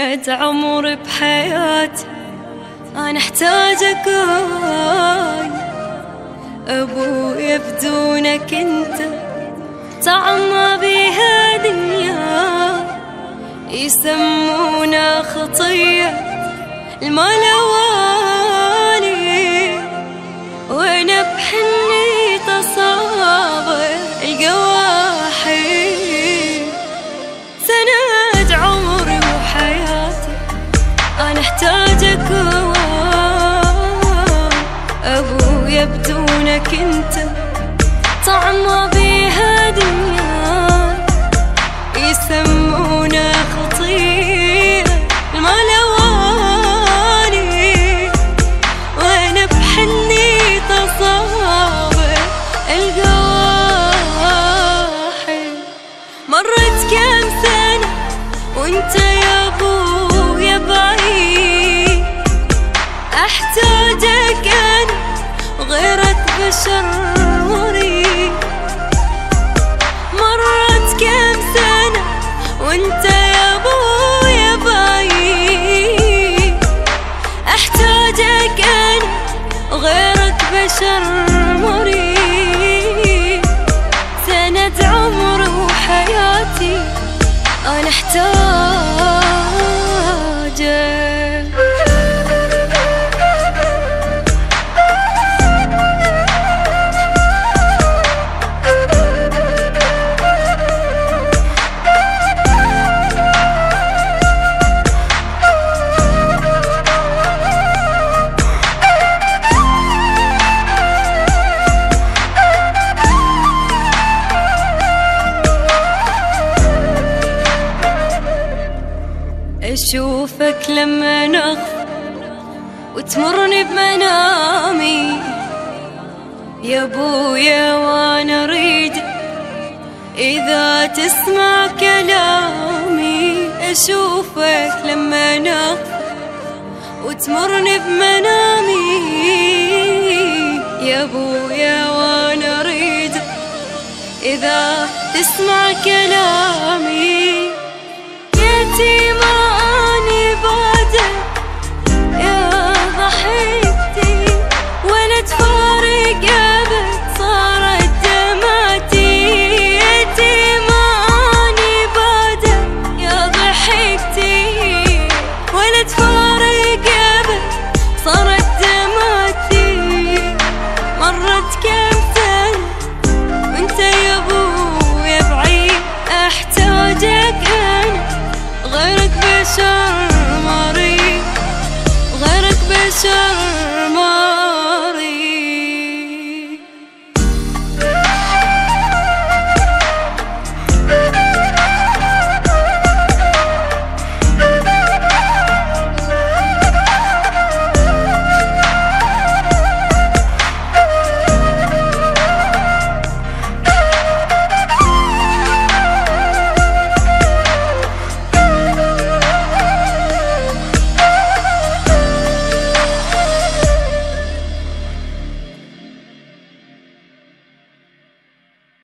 سند عمر بحياتي أنا احتاجك أبويا بدونك انت طعم ما بيها دنيا يسمونا خطية الملواني وانا بحني تصابر القواحي سند عمري وحياتي أنا احتاجك أبويا بدونك انت طعم ما بيها دنيا يسمونا خطية الملواني وانا بحني تصابر القواحي مرت كم سنة وانت يا ابويا بعيد احتاجك انا غيرك بشر مريد مرت كم سنة وانت يا ابويا بعيد احتاجك انا غيرك بشر مريد سند عمري وحياتي انا احتاجك أشوفك لما نغفى وتمرني بمنامي يا ابويا وانا اريد إذا تسمع كلامي أشوفك لما نغفى وتمرني بمنامي يا ابويا وانا اريد إذا تسمع كلامي